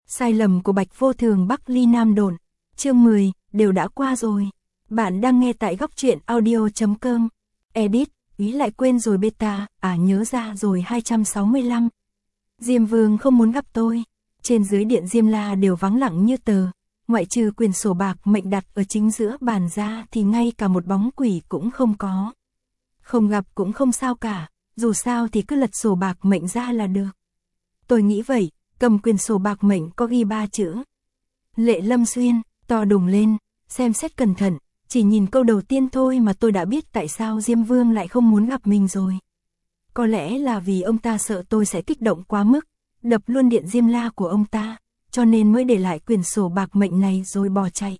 Sai lầm của Bạch Vô Thường Bắc Ly Nam Độn, chương 10, đều đã qua rồi. Bạn đang nghe tại góc truyện audio.com. Edit, ý lại quên rồi beta, nhớ ra rồi 265. Diêm Vương không muốn gặp tôi. Trên dưới điện Diêm La đều vắng lặng như tờ, ngoại trừ quyển sổ bạc mệnh đặt ở chính giữa bàn ra thì ngay cả một bóng quỷ cũng không có. Không gặp cũng không sao cả, dù sao thì cứ lật sổ bạc mệnh ra là được. Tôi nghĩ vậy, cầm quyển sổ bạc mệnh có ghi 3 chữ. Lệ Lâm Xuyên, to đùng lên, xem xét cẩn thận, chỉ nhìn câu đầu tiên thôi mà tôi đã biết tại sao Diêm Vương lại không muốn gặp mình rồi. Có lẽ là vì ông ta sợ tôi sẽ kích động quá mức, đập luôn điện Diêm La của ông ta, cho nên mới để lại quyển sổ bạc mệnh này rồi bỏ chạy.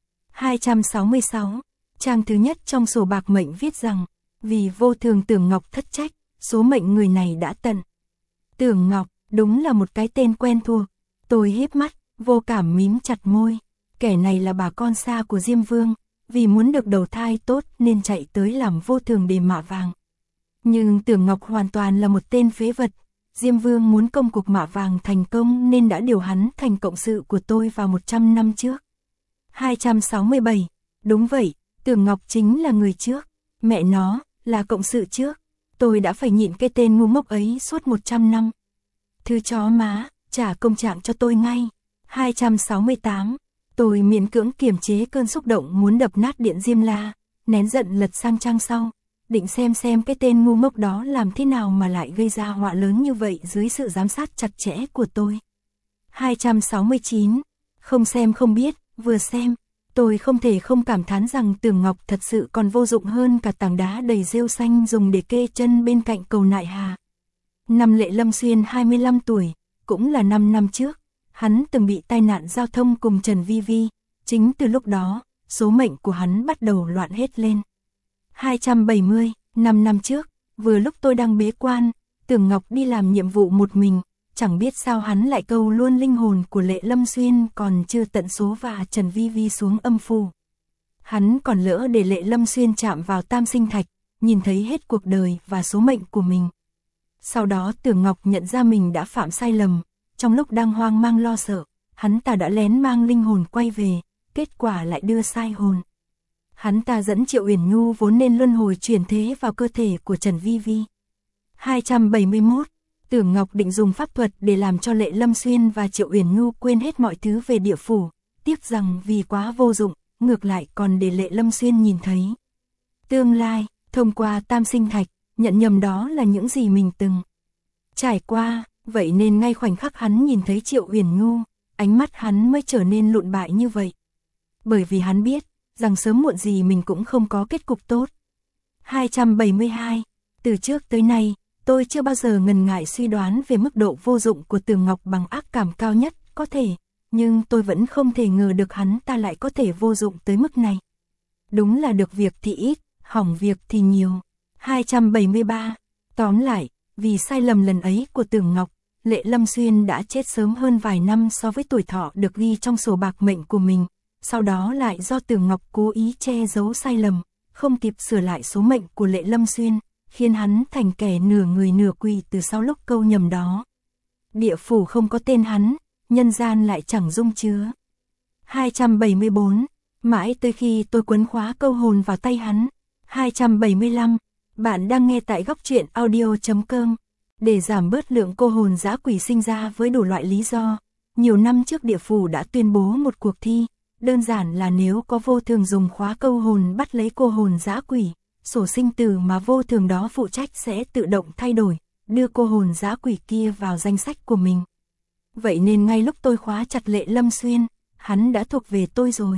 266, trang thứ nhất trong sổ bạc mệnh viết rằng, vì Vô Thường Tưởng Ngọc thất trách, số mệnh người này đã tận. Tưởng Ngọc, đúng là một cái tên quen thuộc. Tôi híp mắt, vô cảm mím chặt môi. Kẻ này là bà con xa của Diêm Vương, vì muốn được đầu thai tốt nên chạy tới làm Vô Thường để mạ vàng. Nhưng Tưởng Ngọc hoàn toàn là một tên phế vật. Diêm Vương muốn công cuộc mạ vàng thành công nên đã điều hắn thành cộng sự của tôi vào 100 năm trước. 267, đúng vậy, Tưởng Ngọc chính là người trước. Mẹ nó, là cộng sự trước. Tôi đã phải nhịn cái tên ngu ngốc ấy suốt 100 năm. Thứ chó má, trả công trạng cho tôi ngay. 268, tôi miễn cưỡng kiềm chế cơn xúc động muốn đập nát điện Diêm La, nén giận lật sang trang sau, định xem cái tên ngu ngốc đó làm thế nào mà lại gây ra họa lớn như vậy dưới sự giám sát chặt chẽ của tôi. 269, không xem không biết, vừa xem, tôi không thể không cảm thán rằng Tưởng Ngọc thật sự còn vô dụng hơn cả tảng đá đầy rêu xanh dùng để kê chân bên cạnh cầu Nại Hà. Năm Lệ Lâm Xuyên 25 tuổi, cũng là 5 năm trước, hắn từng bị tai nạn giao thông cùng Trần Vi Vi, chính từ lúc đó, số mệnh của hắn bắt đầu loạn hết lên. 270, 5 năm trước, vừa lúc tôi đang bế quan, Tưởng Ngọc đi làm nhiệm vụ một mình, chẳng biết sao hắn lại câu luôn linh hồn của Lệ Lâm Xuyên còn chưa tận số và Trần Vi Vi xuống âm phủ. Hắn còn lỡ để Lệ Lâm Xuyên chạm vào tam sinh thạch, nhìn thấy hết cuộc đời và số mệnh của mình. Sau đó Tưởng Ngọc nhận ra mình đã phạm sai lầm, trong lúc đang hoang mang lo sợ, hắn ta đã lén mang linh hồn quay về, kết quả lại đưa sai hồn. Hắn ta dẫn Triệu Uyển Nhu vốn nên luân hồi chuyển thế vào cơ thể của Trần Vi Vi. 271, Tưởng Ngọc định dùng pháp thuật để làm cho Lệ Lâm Xuyên và Triệu Uyển Nhu quên hết mọi thứ về địa phủ, tiếc rằng vì quá vô dụng, ngược lại còn để Lệ Lâm Xuyên nhìn thấy tương lai, thông qua tam sinh thạch, nhận nhầm đó là những gì mình từng trải qua, vậy nên ngay khoảnh khắc hắn nhìn thấy Triệu Uyển Nhu, ánh mắt hắn mới trở nên lụn bại như vậy. Bởi vì hắn biết, rằng sớm muộn gì mình cũng không có kết cục tốt. 272, từ trước tới nay, tôi chưa bao giờ ngần ngại suy đoán về mức độ vô dụng của Tưởng Ngọc bằng ác cảm cao nhất có thể, nhưng tôi vẫn không thể ngờ được hắn ta lại có thể vô dụng tới mức này. Đúng là được việc thì ít, hỏng việc thì nhiều. 273, tóm lại, vì sai lầm lần ấy của Tưởng Ngọc, Lệ Lâm Xuyên đã chết sớm hơn vài năm so với tuổi thọ được ghi trong sổ bạc mệnh của mình. Sau đó lại do Tưởng Ngọc cố ý che giấu sai lầm, không kịp sửa lại số mệnh của Lệ Lâm Xuyên, khiến hắn thành kẻ nửa người nửa quỷ từ sau lúc câu nhầm đó. Địa phủ không có tên hắn, nhân gian lại chẳng dung chứa. 274, mãi tới khi tôi quấn khóa câu hồn vào tay hắn. 275, bạn đang nghe tại góc truyện audio.com. Để giảm bớt lượng cô hồn dã quỷ sinh ra với đủ loại lý do, nhiều năm trước địa phủ đã tuyên bố một cuộc thi. Đơn giản là nếu có Vô Thường dùng khóa câu hồn bắt lấy cô hồn dã quỷ, sổ sinh tử mà Vô Thường đó phụ trách sẽ tự động thay đổi, đưa cô hồn dã quỷ kia vào danh sách của mình. Vậy nên ngay lúc tôi khóa chặt Lệ Lâm Xuyên, hắn đã thuộc về tôi rồi.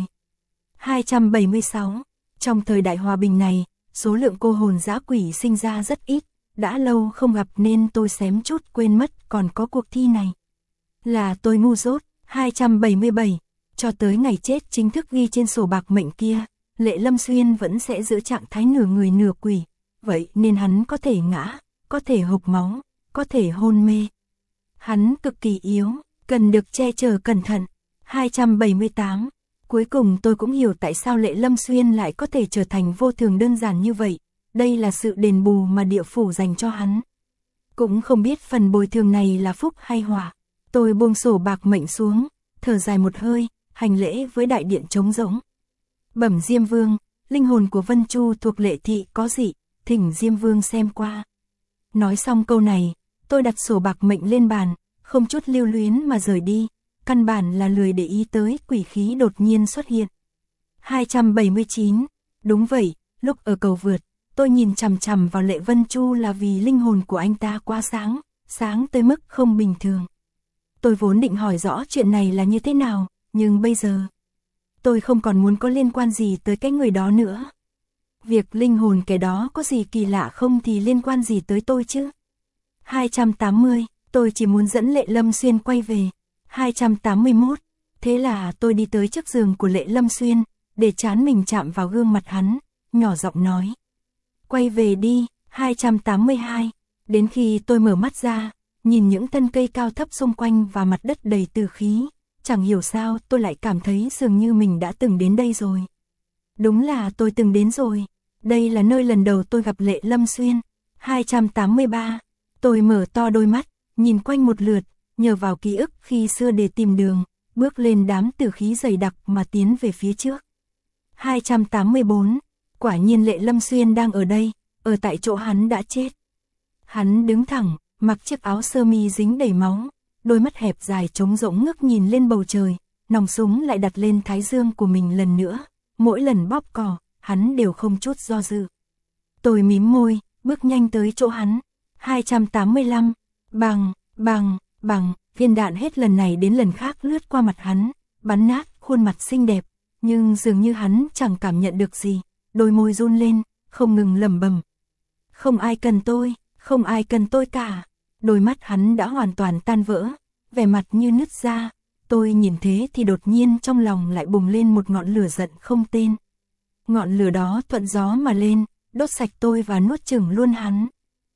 276, trong thời đại hòa bình này, số lượng cô hồn dã quỷ sinh ra rất ít, đã lâu không gặp nên tôi xém chút quên mất còn có cuộc thi này. Là tôi ngu dốt. 277, cho tới ngày chết chính thức ghi trên sổ bạc mệnh kia, Lệ Lâm Xuyên vẫn sẽ giữ trạng thái nửa người nửa quỷ, vậy nên hắn có thể ngã, có thể hộc máu, có thể hôn mê. Hắn cực kỳ yếu, cần được che chở cẩn thận. 278, cuối cùng tôi cũng hiểu tại sao Lệ Lâm Xuyên lại có thể trở thành Vô Thường đơn giản như vậy, đây là sự đền bù mà địa phủ dành cho hắn. Cũng không biết phần bồi thường này là phúc hay họa. Tôi buông sổ bạc mệnh xuống, thở dài một hơi, hành lễ với đại điện trống rỗng. Bẩm Diêm Vương, linh hồn của Vân Chu thuộc Lệ thị có dị, thỉnh Diêm Vương xem qua. Nói xong câu này, tôi đặt sổ bạc mệnh lên bàn, không chút lưu luyến mà rời đi, căn bản là lười để ý tới quỷ khí đột nhiên xuất hiện. 279, đúng vậy, lúc ở cầu vượt, tôi nhìn chằm chằm vào Lệ Vân Chu là vì linh hồn của anh ta quá sáng, sáng tới mức không bình thường. Tôi vốn định hỏi rõ chuyện này là như thế nào, nhưng bây giờ, tôi không còn muốn có liên quan gì tới cái người đó nữa. Việc linh hồn kẻ đó có gì kỳ lạ không thì liên quan gì tới tôi chứ. 280, tôi chỉ muốn dẫn Lệ Lâm Xuyên quay về. 281, thế là tôi đi tới trước giường của Lệ Lâm Xuyên, để trán mình chạm vào gương mặt hắn, nhỏ giọng nói. Quay về đi. 282, đến khi tôi mở mắt ra, nhìn những thân cây cao thấp xung quanh và mặt đất đầy tử khí, chẳng hiểu sao tôi lại cảm thấy dường như mình đã từng đến đây rồi. Đúng là tôi từng đến rồi, đây là nơi lần đầu tôi gặp Lệ Lâm Xuyên. 283, tôi mở to đôi mắt, nhìn quanh một lượt, nhờ vào ký ức khi xưa để tìm đường, bước lên đám tử khí dày đặc mà tiến về phía trước. 284, quả nhiên Lệ Lâm Xuyên đang ở đây, ở tại chỗ hắn đã chết. Hắn đứng thẳng, mặc chiếc áo sơ mi dính đầy máu, đôi mắt hẹp dài trống rỗng ngước nhìn lên bầu trời, nòng súng lại đặt lên thái dương của mình lần nữa, mỗi lần bóp cò, hắn đều không chút do dự. Tôi mím môi, bước nhanh tới chỗ hắn. 285, bằng, viên đạn hết lần này đến lần khác lướt qua mặt hắn, bắn nát khuôn mặt xinh đẹp, nhưng dường như hắn chẳng cảm nhận được gì, đôi môi run lên, không ngừng lẩm bẩm. Không ai cần tôi, không ai cần tôi cả. Đôi mắt hắn đã hoàn toàn tan vỡ, vẻ mặt như nứt ra. Tôi nhìn thế thì đột nhiên trong lòng lại bùng lên một ngọn lửa giận không tên. Ngọn lửa đó thuận gió mà lên, đốt sạch tôi và nuốt chửng luôn hắn.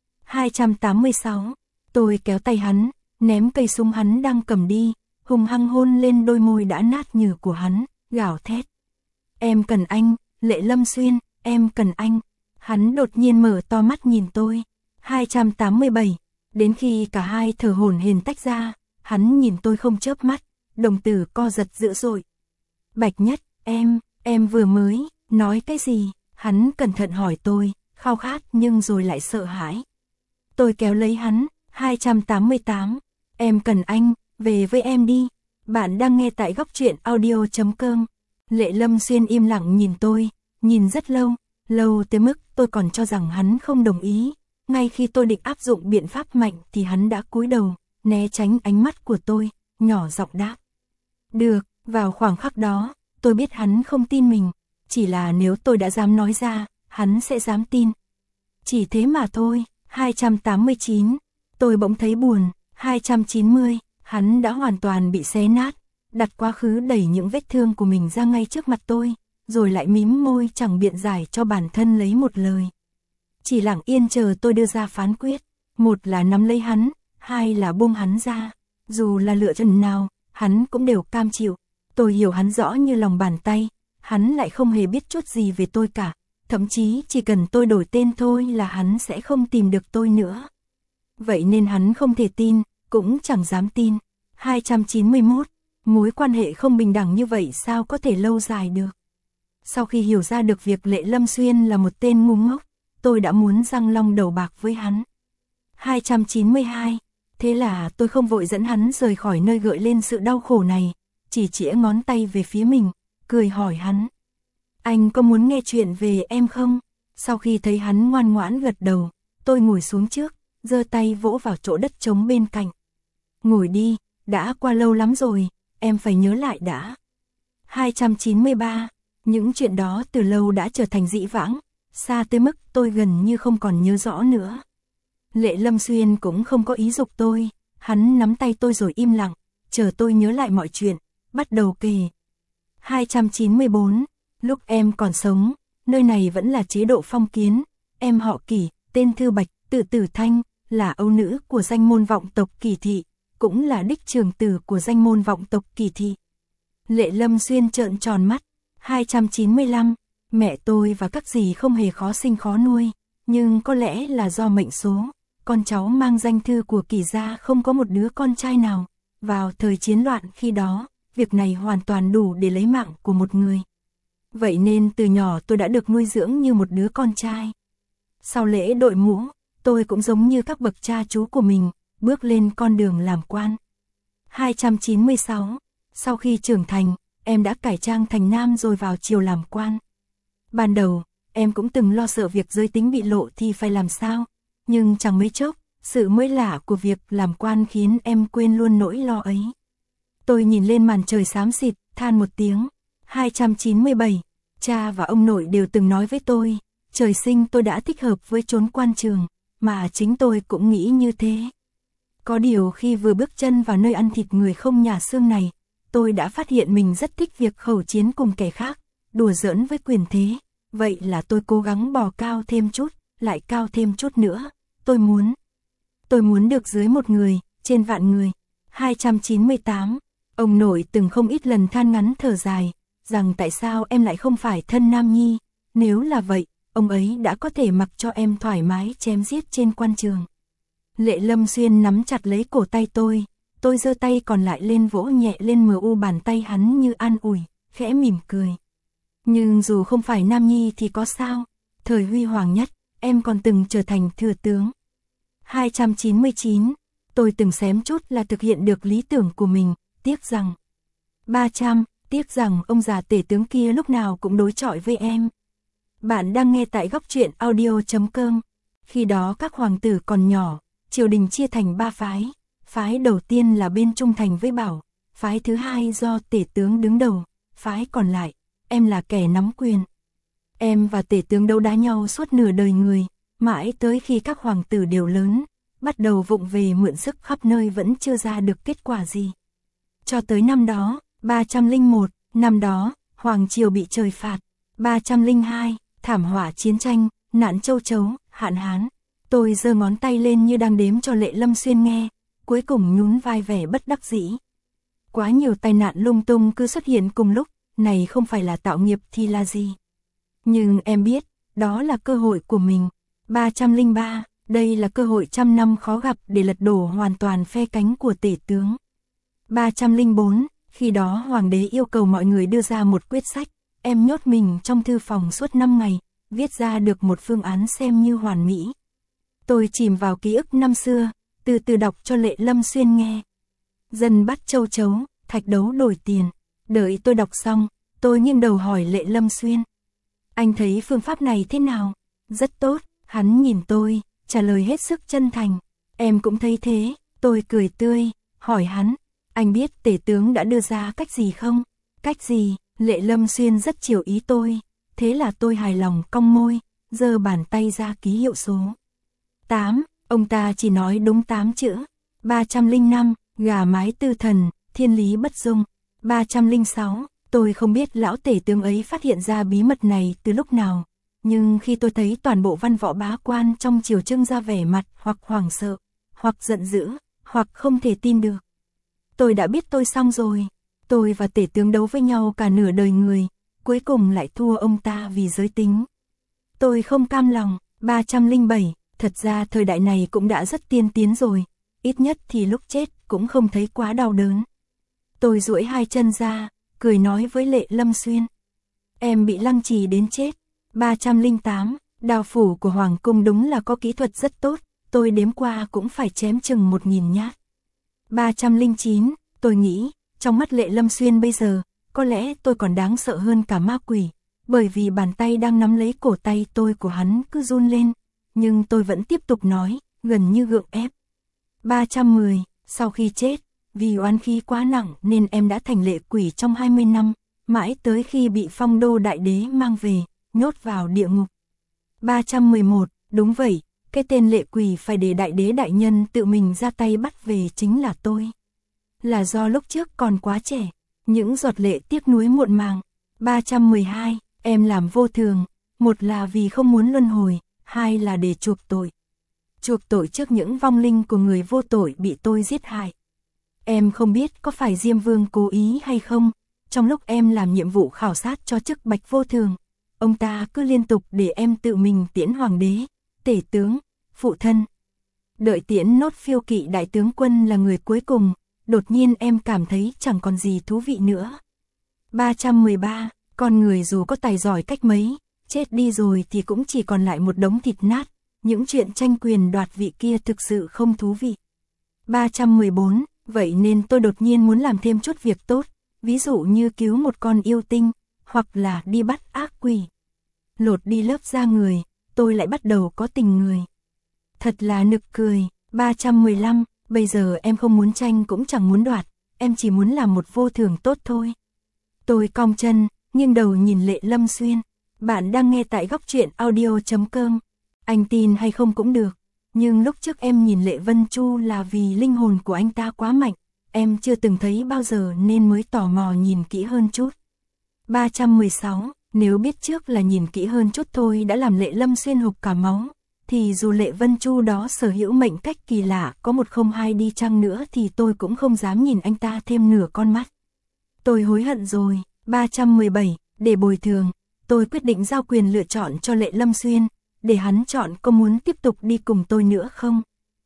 286, tôi kéo tay hắn, ném cây súng hắn đang cầm đi, hung hăng hôn lên đôi môi đã nát nhừ của hắn, gào thét. Em cần anh, Lệ Lâm Xuyên, em cần anh. Hắn đột nhiên mở to mắt nhìn tôi. 287, đến khi cả hai thở hổn hển tách ra, hắn nhìn tôi không chớp mắt, đồng tử co giật dữ dội. Bạch Nhất, em vừa mới nói cái gì? Hắn cẩn thận hỏi tôi, khao khát nhưng rồi lại sợ hãi. Tôi kéo lấy hắn. 288, em cần anh, về với em đi. Bạn đang nghe tại góc truyện audio.com. Lệ Lâm Xuyên im lặng nhìn tôi, nhìn rất lâu, lâu tới mức tôi còn cho rằng hắn không đồng ý. Ngay khi tôi định áp dụng biện pháp mạnh thì hắn đã cúi đầu, né tránh ánh mắt của tôi, nhỏ giọng đáp. Được, vào khoảng khắc đó, tôi biết hắn không tin mình, chỉ là nếu tôi đã dám nói ra, hắn sẽ dám tin. Chỉ thế mà thôi. 289, tôi bỗng thấy buồn. 290, hắn đã hoàn toàn bị xé nát, đặt quá khứ đẩy những vết thương của mình ra ngay trước mặt tôi, rồi lại mím môi chẳng biện giải cho bản thân lấy một lời. Chỉ lặng yên chờ tôi đưa ra phán quyết, một là nắm lấy hắn, hai là buông hắn ra. Dù là lựa chọn nào, hắn cũng đều cam chịu. Tôi hiểu hắn rõ như lòng bàn tay, hắn lại không hề biết chút gì về tôi cả. Thậm chí chỉ cần tôi đổi tên thôi là hắn sẽ không tìm được tôi nữa. Vậy nên hắn không thể tin, cũng chẳng dám tin. 291, mối quan hệ không bình đẳng như vậy sao có thể lâu dài được. Sau khi hiểu ra được việc Lệ Lâm Xuyên là một tên ngu ngốc, tôi đã muốn răng long đầu bạc với hắn. 292, thế là tôi không vội dẫn hắn rời khỏi nơi gợi lên sự đau khổ này, chỉ chĩa ngón tay về phía mình, cười hỏi hắn. Anh có muốn nghe chuyện về em không? Sau khi thấy hắn ngoan ngoãn gật đầu, tôi ngồi xuống trước, giơ tay vỗ vào chỗ đất trống bên cạnh. Ngồi đi, đã qua lâu lắm rồi, em phải nhớ lại đã. 293, những chuyện đó từ lâu đã trở thành dĩ vãng, xa tới mức tôi gần như không còn nhớ rõ nữa. Lệ Lâm Xuyên cũng không có ý giục tôi, hắn nắm tay tôi rồi im lặng, chờ tôi nhớ lại mọi chuyện, bắt đầu kể. 294, lúc em còn sống, nơi này vẫn là chế độ phong kiến, em họ Kỷ, tên Thư Bạch, tự Tử Thanh, là âu nữ của danh môn vọng tộc Kỷ thị, cũng là đích trưởng tử của danh môn vọng tộc Kỷ thị. Lệ Lâm Xuyên trợn tròn mắt. 295, mẹ tôi và các dì không hề khó sinh khó nuôi, nhưng có lẽ là do mệnh số, con cháu mang danh Thư của Kỷ gia không có một đứa con trai nào, vào thời chiến loạn khi đó, việc này hoàn toàn đủ để lấy mạng của một người. Vậy nên từ nhỏ tôi đã được nuôi dưỡng như một đứa con trai. Sau lễ đội mũ, tôi cũng giống như các bậc cha chú của mình, bước lên con đường làm quan. 296. Sau khi trưởng thành, em đã cải trang thành nam rồi vào triều làm quan. Ban đầu, em cũng từng lo sợ việc giới tính bị lộ thì phải làm sao, nhưng chẳng mấy chốc, sự mới lạ của việc làm quan khiến em quên luôn nỗi lo ấy. Tôi nhìn lên màn trời xám xịt, than một tiếng. 297. Cha và ông nội đều từng nói với tôi, trời sinh tôi đã thích hợp với chốn quan trường, mà chính tôi cũng nghĩ như thế. Có điều khi vừa bước chân vào nơi ăn thịt người không nhà xương này, tôi đã phát hiện mình rất thích việc khẩu chiến cùng kẻ khác, đùa giỡn với quyền thế. Vậy là tôi cố gắng bò cao thêm chút, lại cao thêm chút nữa. Tôi muốn được dưới một người, trên vạn người. 298. Ông nội từng không ít lần than ngắn thở dài, rằng tại sao em lại không phải thân nam nhi. Nếu là vậy, ông ấy đã có thể mặc cho em thoải mái chém giết trên quan trường. Lệ Lâm Xuyên nắm chặt lấy cổ tay tôi giơ tay còn lại lên vỗ nhẹ lên mu bàn tay hắn như an ủi, khẽ mỉm cười. Nhưng dù không phải nam nhi thì có sao, thời huy hoàng nhất, em còn từng trở thành thừa tướng. 299. Tôi từng xém chút là thực hiện được lý tưởng của mình, tiếc rằng. 300. Tiếc rằng ông già tể tướng kia lúc nào cũng đối chọi với em. Bạn đang nghe tại góc truyện audio.com. Khi đó các hoàng tử còn nhỏ, triều đình chia thành 3 phái. Phái đầu tiên là bên trung thành với Bảo, phái thứ hai do tể tướng đứng đầu, phái còn lại, em là kẻ nắm quyền. Em và tể tướng đấu đá nhau suốt nửa đời người, mãi tới khi các hoàng tử đều lớn, bắt đầu vụng về mượn sức khắp nơi vẫn chưa ra được kết quả gì. Cho tới năm đó, 301, năm đó, Hoàng Triều bị trời phạt. 302, thảm họa chiến tranh, nạn châu chấu, hạn hán. Tôi giơ ngón tay lên như đang đếm cho Lệ Lâm Xuyên nghe, cuối cùng nhún vai vẻ bất đắc dĩ. Quá nhiều tai nạn lung tung cứ xuất hiện cùng lúc, này không phải là tạo nghiệp thì là gì. Nhưng em biết, đó là cơ hội của mình. 303, đây là cơ hội trăm năm khó gặp để lật đổ hoàn toàn phe cánh của tể tướng. 304, khi đó hoàng đế yêu cầu mọi người đưa ra một quyết sách, em nhốt mình trong thư phòng suốt 5 ngày, viết ra được một phương án xem như hoàn mỹ. Tôi chìm vào ký ức năm xưa, từ từ đọc cho Lệ Lâm Xuyên nghe. Dân bắt châu chấu, thạch đấu đổi tiền. Đợi tôi đọc xong, tôi nghiêng đầu hỏi Lệ Lâm Xuyên. Anh thấy phương pháp này thế nào? Rất tốt, hắn nhìn tôi, trả lời hết sức chân thành. Em cũng thấy thế, tôi cười tươi, hỏi hắn. Anh biết tể tướng đã đưa ra cách gì không? Cách gì? Lệ Lâm Xuyên rất chiều ý tôi. Thế là tôi hài lòng cong môi, giơ bàn tay ra ký hiệu số. 8, ông ta chỉ nói đúng 8 chữ. 305, gà mái tư thần, thiên lý bất dung. 306, tôi không biết lão tể tướng ấy phát hiện ra bí mật này từ lúc nào. Nhưng khi tôi thấy toàn bộ văn võ bá quan trong triều trưng ra vẻ mặt hoặc hoảng sợ, hoặc giận dữ, hoặc không thể tin được. Tôi đã biết tôi xong rồi. Tôi và tể tướng đấu với nhau cả nửa đời người, cuối cùng lại thua ông ta vì giới tính. Tôi không cam lòng. 307, thật ra thời đại này cũng đã rất tiên tiến rồi, ít nhất thì lúc chết cũng không thấy quá đau đớn. Tôi duỗi hai chân ra, cười nói với Lệ Lâm Xuyên. Em bị lăng trì đến chết. 308, đao phủ của Hoàng cung đúng là có kỹ thuật rất tốt, tôi đếm qua cũng phải chém chừng 1000 nhát. 309, tôi nghĩ, trong mắt Lệ Lâm Xuyên bây giờ, có lẽ tôi còn đáng sợ hơn cả ma quỷ, bởi vì bàn tay đang nắm lấy cổ tay tôi của hắn cứ run lên, nhưng tôi vẫn tiếp tục nói, gần như gượng ép. 310, sau khi chết, vì oán khí quá nặng nên em đã thành lệ quỷ trong 20 năm, mãi tới khi bị Phong Đô Đại Đế mang về, nhốt vào địa ngục. 311, đúng vậy, cái tên lệ quỷ phải để Đại Đế đại nhân tự mình ra tay bắt về chính là tôi. Là do lúc trước còn quá trẻ, những giọt lệ tiếc nuối muộn màng. 312, em làm vô thường, một là vì không muốn luân hồi, hai là để chuộc tội. Chuộc tội trước những vong linh của người vô tội bị tôi giết hại. Em không biết có phải Diêm Vương cố ý hay không, trong lúc em làm nhiệm vụ khảo sát cho chức Bạch Vô Thường, ông ta cứ liên tục để em tự mình tiễn hoàng đế, tể tướng, phụ thân. Đợi tiễn nốt Phiêu Kỵ đại tướng quân là người cuối cùng, đột nhiên em cảm thấy chẳng còn gì thú vị nữa. 313, con người dù có tài giỏi cách mấy, chết đi rồi thì cũng chỉ còn lại một đống thịt nát, những chuyện tranh quyền đoạt vị kia thực sự không thú vị. 314, vậy nên tôi đột nhiên muốn làm thêm chút việc tốt, ví dụ như cứu một con yêu tinh, hoặc là đi bắt ác quỷ. Lột đi lớp da người, tôi lại bắt đầu có tình người. Thật là nực cười. 315, bây giờ em không muốn tranh cũng chẳng muốn đoạt, em chỉ muốn làm một vô thường tốt thôi. Tôi cong chân, nghiêng đầu nhìn Lệ Lâm Xuyên. Bạn đang nghe tại góc truyện audio.com. Anh tin hay không cũng được, nhưng lúc trước em nhìn Lệ Vân Chu là vì linh hồn của anh ta quá mạnh, em chưa từng thấy bao giờ nên mới tò mò nhìn kỹ hơn chút. 316, nếu biết trước là nhìn kỹ hơn chút thôi đã làm Lệ Lâm Xuyên hộc cả máu, thì dù Lệ Vân Chu đó sở hữu mệnh cách kỳ lạ có 102 đi chăng nữa thì tôi cũng không dám nhìn anh ta thêm nửa con mắt. Tôi hối hận rồi. 317, để bồi thường, tôi quyết định giao quyền lựa chọn cho Lệ Lâm Xuyên, để hắn chọn có muốn tiếp tục đi cùng tôi nữa không.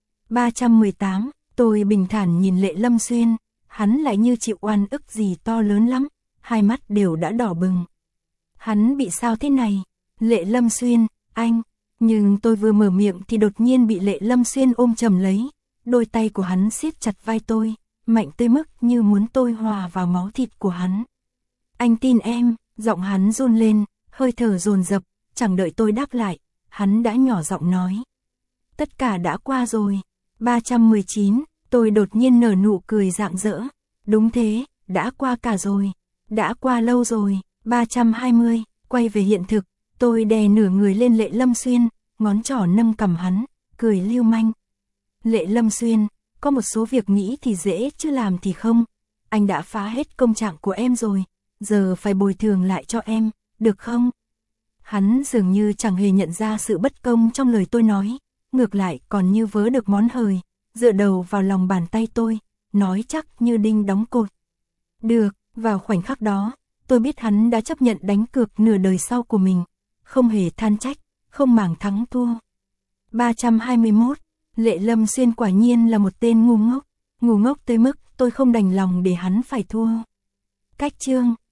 318, tôi bình thản nhìn Lệ Lâm Xuyên, hắn lại như chịu oan ức gì to lớn lắm, hai mắt đều đã đỏ bừng. Hắn bị sao thế này? Lệ Lâm Xuyên, anh... Nhưng tôi vừa mở miệng thì đột nhiên bị Lệ Lâm Xuyên ôm chầm lấy, đôi tay của hắn siết chặt vai tôi, mạnh tới mức như muốn tôi hòa vào máu thịt của hắn. Anh tin em, giọng hắn run lên, hơi thở dồn dập, chẳng đợi tôi đáp lại, hắn đã nhỏ giọng nói. Tất cả đã qua rồi. 319, tôi đột nhiên nở nụ cười rạng rỡ. Đúng thế, đã qua cả rồi, đã qua lâu rồi. 320, quay về hiện thực. Tôi đè nửa người lên Lệ Lâm Xuyên, ngón trỏ nâng cằm hắn, cười lưu manh. Lệ Lâm Xuyên, có một số việc nghĩ thì dễ chứ làm thì không. Anh đã phá hết công trạng của em rồi, giờ phải bồi thường lại cho em, được không? Hắn dường như chẳng hề nhận ra sự bất công trong lời tôi nói, ngược lại còn như vớ được món hời, dựa đầu vào lòng bàn tay tôi, nói chắc như đinh đóng cột. Được, vào khoảnh khắc đó, tôi biết hắn đã chấp nhận đánh cược nửa đời sau của mình. Không hề than trách, không màng thắng thua. 321, Lệ Lâm Xuyên quả nhiên là một tên ngu ngốc tới mức tôi không đành lòng để hắn phải thua. Cách chương